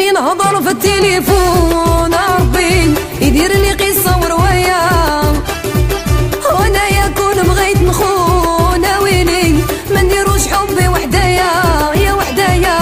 ملي نهضر في التليفون ربي يدير لي قصة ورواية، وانا يكون بغيت نخون ويلي ما نديروش حبي وحدايا يا وحدايا.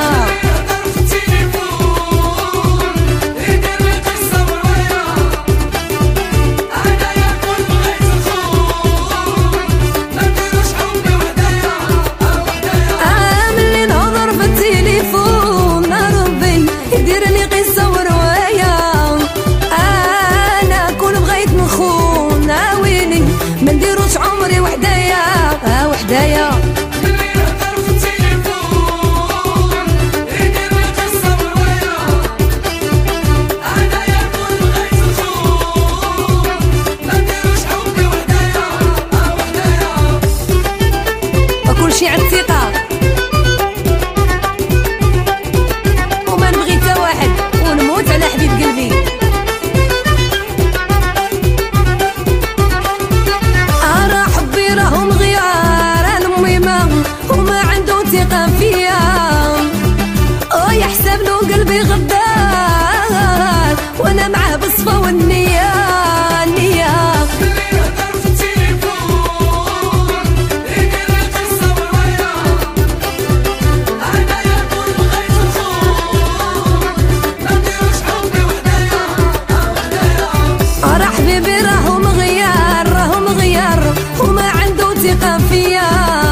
وحدايا ملي نهضر في التليفون يدير لي قصة ورواية، أنا يكون بغيت نخون ما نديروش حبي وحدايا وحدايا. وكلشي عند ثقة وما نبغي تا واحد ونموت على حبيب قلبي. أرا حبي راهم وما عنده ثقة فيا، يحسب له قلبي غدار وانا معاه بالصفا والنية النية. ملي نهضر في التليفون يدير لي قصة ورواية، أنا يكون بغيت نخون ما نديروش حبي وحدايا وحدايا. راه حبيبي راهو مغيار وما عنده ثقة فيا،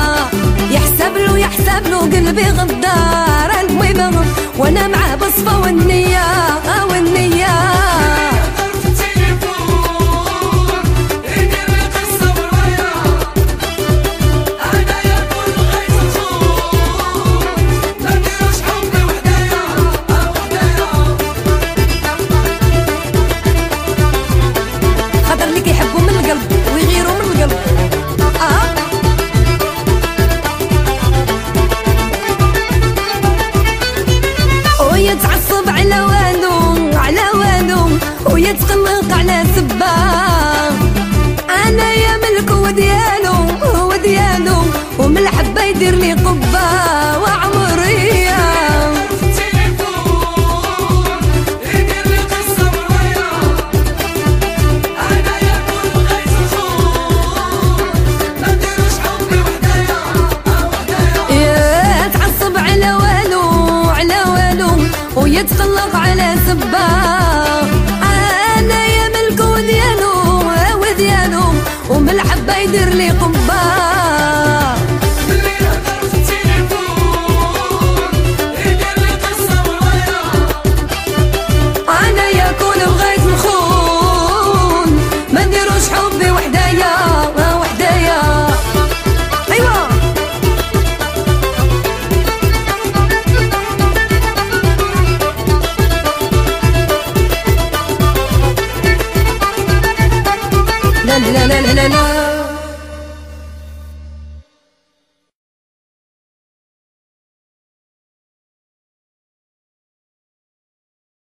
يحسب له قلبي غدار المهم وانا معاه بالصفا والنية والنية. نهضر في التليفون يدير لي قصة ورواية، أنا يكون بغيت نخون ما نديروش حبي وحدايا وحدايا. خاطر اللي كيحبوا من القلب ويغيروا من القلب. يتعصب على والو ويتقلق على سبا، انا يا ملك وديالو ومن الحبه يدير لي قبه وعمريه. في التليفون يدير لي قصة ورواية، أنا يكون بغيت نخون ما نديروش حبي وحدايا وحدايا. يتعصب على والو ويتقلق على سبا، انا يا ملك وديالو ومن الحبه يدير لي قبه